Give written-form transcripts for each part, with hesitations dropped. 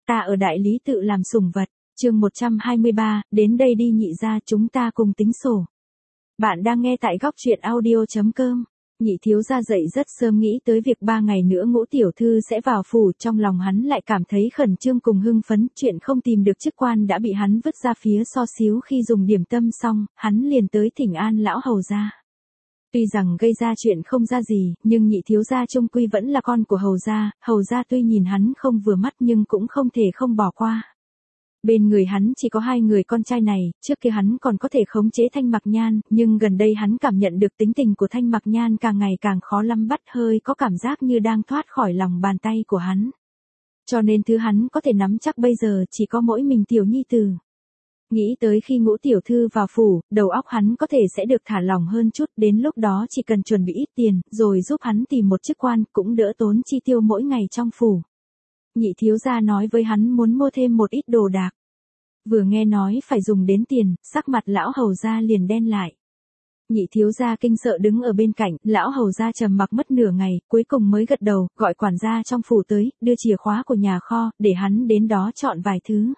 ta ở đại lý tự làm sủng vật. Chương 123, đến đây đi nhị gia, chúng ta cùng tính sổ. Bạn đang nghe tại góc truyện audio.com. Nhị thiếu gia dậy rất sớm nghĩ tới việc 3 ngày nữa Ngũ tiểu thư sẽ vào phủ, trong lòng hắn lại cảm thấy khẩn trương cùng hưng phấn, chuyện không tìm được chức quan đã bị hắn vứt ra phía so xíu. Khi dùng điểm tâm xong, hắn liền tới thỉnh an lão hầu gia. Tuy rằng gây ra chuyện không ra gì, nhưng nhị thiếu gia chung quy vẫn là con của hầu gia tuy nhìn hắn không vừa mắt nhưng cũng không thể không bỏ qua. Bên người hắn chỉ có 2 người con trai này, trước kia hắn còn có thể khống chế Thanh Mặc Nhan, nhưng gần đây hắn cảm nhận được tính tình của Thanh Mặc Nhan càng ngày càng khó lắm bắt, hơi có cảm giác như đang thoát khỏi lòng bàn tay của hắn. Cho nên thứ hắn có thể nắm chắc bây giờ chỉ có mỗi mình tiểu nhi tử. Nghĩ tới khi Ngũ tiểu thư vào phủ, đầu óc hắn có thể sẽ được thả lỏng hơn chút, đến lúc đó chỉ cần chuẩn bị ít tiền, rồi giúp hắn tìm một chức quan, cũng đỡ tốn chi tiêu mỗi ngày trong phủ. Nhị thiếu gia nói với hắn muốn mua thêm một ít đồ đạc. Vừa nghe nói phải dùng đến tiền, sắc mặt lão hầu gia liền đen lại. Nhị thiếu gia kinh sợ đứng ở bên cạnh, lão hầu gia trầm mặc mất nửa ngày, cuối cùng mới gật đầu, gọi quản gia trong phủ tới, đưa chìa khóa của nhà kho, để hắn đến đó chọn vài thứ.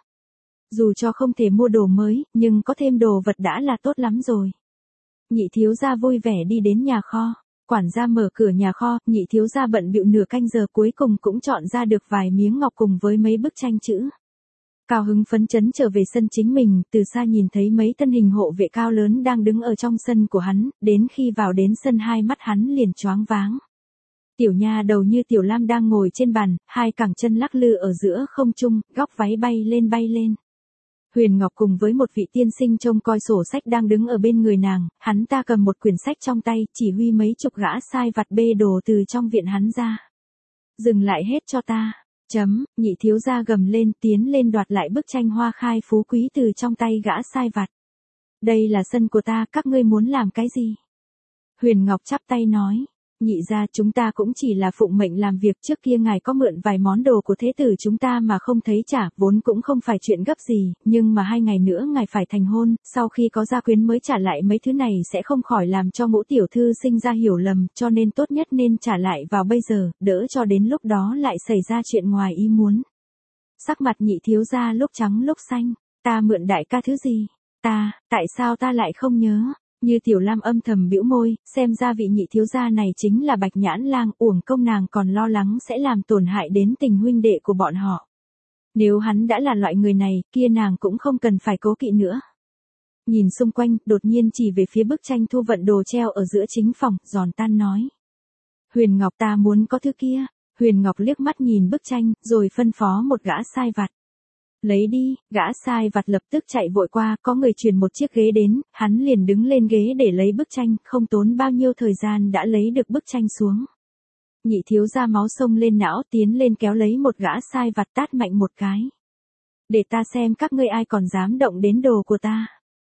Dù cho không thể mua đồ mới, nhưng có thêm đồ vật đã là tốt lắm rồi. Nhị thiếu gia vui vẻ đi đến nhà kho. Quản gia mở cửa nhà kho, nhị thiếu gia bận bịu nửa canh giờ cuối cùng cũng chọn ra được vài miếng ngọc cùng với mấy bức tranh chữ. Cao hứng phấn chấn trở về sân chính mình, từ xa nhìn thấy mấy thân hình hộ vệ cao lớn đang đứng ở trong sân của hắn, đến khi vào đến sân hai mắt hắn liền choáng váng. Tiểu nha đầu như Tiểu Lam đang ngồi trên bàn, 2 cẳng chân lắc lư ở giữa không trung, góc váy bay lên bay lên. Huyền Ngọc cùng với một vị tiên sinh trông coi sổ sách đang đứng ở bên người nàng, hắn ta cầm một quyển sách trong tay, chỉ huy mấy chục gã sai vặt bê đồ từ trong viện hắn ra. Dừng lại hết cho ta. Nhị thiếu gia gầm lên, tiến lên đoạt lại bức tranh hoa khai phú quý từ trong tay gã sai vặt. Đây là sân của ta, các ngươi muốn làm cái gì? Huyền Ngọc chắp tay nói. Nhị gia, chúng ta cũng chỉ là phụng mệnh làm việc, trước kia ngài có mượn vài món đồ của thế tử chúng ta mà không thấy trả, vốn cũng không phải chuyện gấp gì, nhưng mà 2 ngày nữa ngài phải thành hôn, sau khi có gia quyến mới trả lại mấy thứ này sẽ không khỏi làm cho Ngũ tiểu thư sinh ra hiểu lầm, cho nên tốt nhất nên trả lại vào bây giờ, đỡ cho đến lúc đó lại xảy ra chuyện ngoài ý muốn. Sắc mặt nhị thiếu gia lúc trắng lúc xanh. Ta mượn đại ca thứ gì? Tại sao ta lại không nhớ? Như Tiểu Lam âm thầm bĩu môi, xem ra vị nhị thiếu gia này chính là Bạch Nhãn Lang, uổng công nàng còn lo lắng sẽ làm tổn hại đến tình huynh đệ của bọn họ. Nếu hắn đã là loại người này, kia nàng cũng không cần phải cố kỵ nữa. Nhìn xung quanh, đột nhiên chỉ về phía bức tranh thu vận đồ treo ở giữa chính phòng, giòn tan nói. Huyền Ngọc, ta muốn có thứ kia. Huyền Ngọc liếc mắt nhìn bức tranh, rồi phân phó một gã sai vặt. Lấy đi, gã sai vặt lập tức chạy vội qua, có người truyền một chiếc ghế đến, hắn liền đứng lên ghế để lấy bức tranh, không tốn bao nhiêu thời gian đã lấy được bức tranh xuống. Nhị thiếu gia máu sông lên não, tiến lên kéo lấy một gã sai vặt tát mạnh một cái. Để ta xem các ngươi ai còn dám động đến đồ của ta.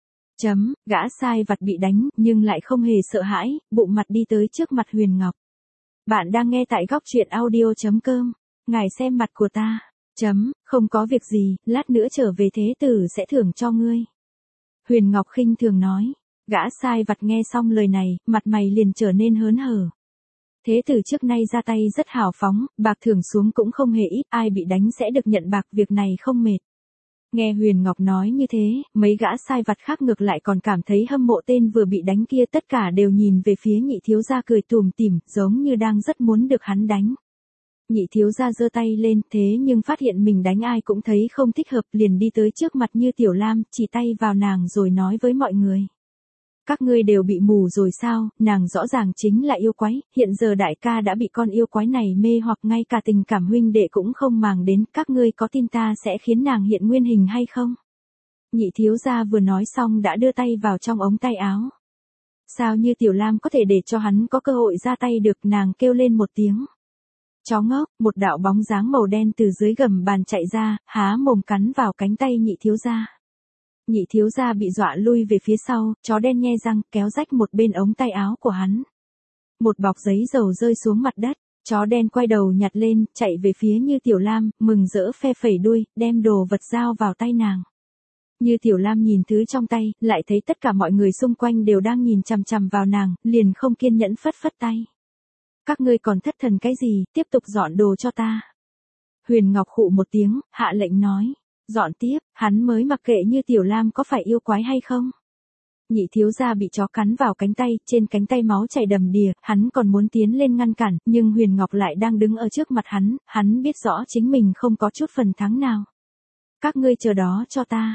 Gã sai vặt bị đánh, nhưng lại không hề sợ hãi, bụng mặt đi tới trước mặt Huyền Ngọc. Bạn đang nghe tại góc truyện audio.com, ngài xem mặt của ta. Không có việc gì, lát nữa trở về thế tử sẽ thưởng cho ngươi. Huyền Ngọc khinh thường nói. Gã sai vặt nghe xong lời này, mặt mày liền trở nên hớn hở. Thế tử trước nay ra tay rất hào phóng, bạc thưởng xuống cũng không hề ít, ai bị đánh sẽ được nhận bạc, việc này không mệt. Nghe Huyền Ngọc nói như thế, mấy gã sai vặt khác ngược lại còn cảm thấy hâm mộ tên vừa bị đánh kia, tất cả đều nhìn về phía nhị thiếu gia cười tủm tỉm, giống như đang rất muốn được hắn đánh. Nhị thiếu gia giơ tay lên, thế nhưng phát hiện mình đánh ai cũng thấy không thích hợp, liền đi tới trước mặt Như Tiểu Lam, chỉ tay vào nàng rồi nói với mọi người. Các ngươi đều bị mù rồi sao, nàng rõ ràng chính là yêu quái, hiện giờ đại ca đã bị con yêu quái này mê hoặc, ngay cả tình cảm huynh đệ cũng không màng đến, các ngươi có tin ta sẽ khiến nàng hiện nguyên hình hay không? Nhị thiếu gia vừa nói xong đã đưa tay vào trong ống tay áo. Sao Như Tiểu Lam có thể để cho hắn có cơ hội ra tay được, nàng kêu lên một tiếng. Chó ngốc, một đạo bóng dáng màu đen từ dưới gầm bàn chạy ra, há mồm cắn vào cánh tay nhị thiếu gia. Nhị thiếu gia bị dọa lui về phía sau, chó đen nhe răng, kéo rách một bên ống tay áo của hắn. Một bọc giấy dầu rơi xuống mặt đất, chó đen quay đầu nhặt lên, chạy về phía Như Tiểu Lam, mừng rỡ phe phẩy đuôi, đem đồ vật giao vào tay nàng. Như Tiểu Lam nhìn thứ trong tay, lại thấy tất cả mọi người xung quanh đều đang nhìn chằm chằm vào nàng, liền không kiên nhẫn phất phất tay. Các ngươi còn thất thần cái gì, tiếp tục dọn đồ cho ta. Huyền Ngọc khụ một tiếng, hạ lệnh nói. Dọn tiếp, hắn mới mặc kệ như Tiểu Lam có phải yêu quái hay không. Nhị thiếu gia bị chó cắn vào cánh tay, trên cánh tay máu chảy đầm đìa, hắn còn muốn tiến lên ngăn cản, nhưng Huyền Ngọc lại đang đứng ở trước mặt hắn biết rõ chính mình không có chút phần thắng nào. Các ngươi chờ đó cho ta.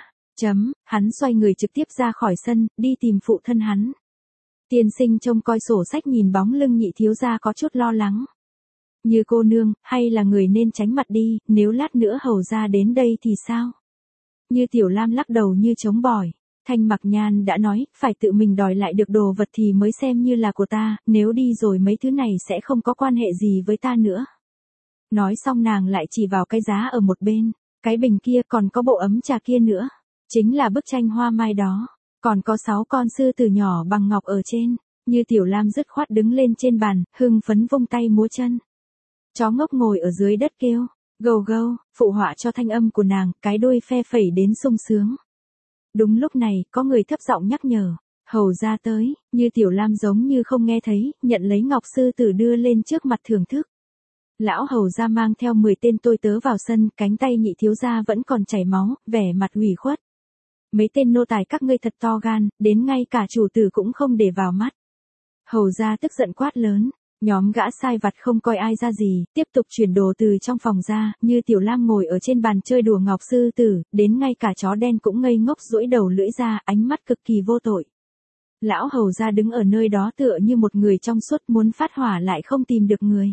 Hắn xoay người trực tiếp ra khỏi sân, đi tìm phụ thân hắn. Tiên sinh trông coi sổ sách nhìn bóng lưng nhị thiếu gia có chút lo lắng. Như cô nương, hay là người nên tránh mặt đi, nếu lát nữa hầu ra đến đây thì sao? Như Tiểu Lam lắc đầu như chống bỏi. Thanh Mặc Nhan đã nói, phải tự mình đòi lại được đồ vật thì mới xem như là của ta, nếu đi rồi mấy thứ này sẽ không có quan hệ gì với ta nữa. Nói xong nàng lại chỉ vào cái giá ở một bên, cái bình kia còn có bộ ấm trà kia nữa. Chính là bức tranh hoa mai đó, còn có 6 con sư tử nhỏ bằng ngọc ở trên. Như Tiểu Lam dứt khoát đứng lên trên bàn, hưng phấn vung tay múa chân. Chó ngốc ngồi ở dưới đất kêu, gâu gâu, phụ họa cho thanh âm của nàng, cái đuôi phe phẩy đến sung sướng. Đúng lúc này, có người thấp giọng nhắc nhở, hầu ra tới, Như Tiểu Lam giống như không nghe thấy, nhận lấy ngọc sư tử đưa lên trước mặt thưởng thức. Lão hầu ra mang theo 10 tên tôi tớ vào sân, cánh tay nhị thiếu gia vẫn còn chảy máu, vẻ mặt ủy khuất. Mấy tên nô tài các ngươi thật to gan, đến ngay cả chủ tử cũng không để vào mắt. Hầu ra tức giận quát lớn, nhóm gã sai vặt không coi ai ra gì, tiếp tục chuyển đồ từ trong phòng ra, Như Tiểu Lam ngồi ở trên bàn chơi đùa ngọc sư tử, đến ngay cả chó đen cũng ngây ngốc duỗi đầu lưỡi ra, ánh mắt cực kỳ vô tội. Lão hầu ra đứng ở nơi đó tựa như một người trong suốt muốn phát hỏa lại không tìm được người.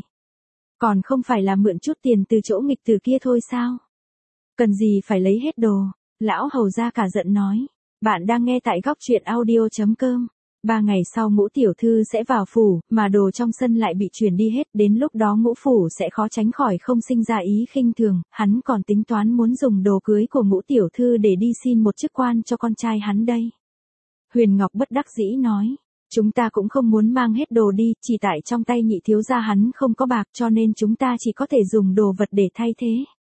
Còn không phải là mượn chút tiền từ chỗ nghịch tử kia thôi sao? Cần gì phải lấy hết đồ? Lão hầu ra cả giận nói. Bạn đang nghe tại góc truyện audio.com. 3 ngày sau Ngũ tiểu thư sẽ vào phủ, mà đồ trong sân lại bị chuyển đi hết, đến lúc đó Ngũ phủ sẽ khó tránh khỏi không sinh ra ý khinh thường, hắn còn tính toán muốn dùng đồ cưới của Ngũ tiểu thư để đi xin một chức quan cho con trai hắn đây. Huyền Ngọc bất đắc dĩ nói, chúng ta cũng không muốn mang hết đồ đi, chỉ tại trong tay nhị thiếu gia hắn không có bạc cho nên chúng ta chỉ có thể dùng đồ vật để thay thế.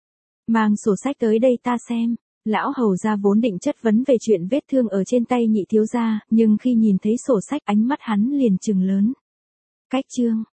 Mang sổ sách tới đây ta xem. Lão hầu gia vốn định chất vấn về chuyện vết thương ở trên tay nhị thiếu gia, nhưng khi nhìn thấy sổ sách ánh mắt hắn liền trừng lớn. Cách chương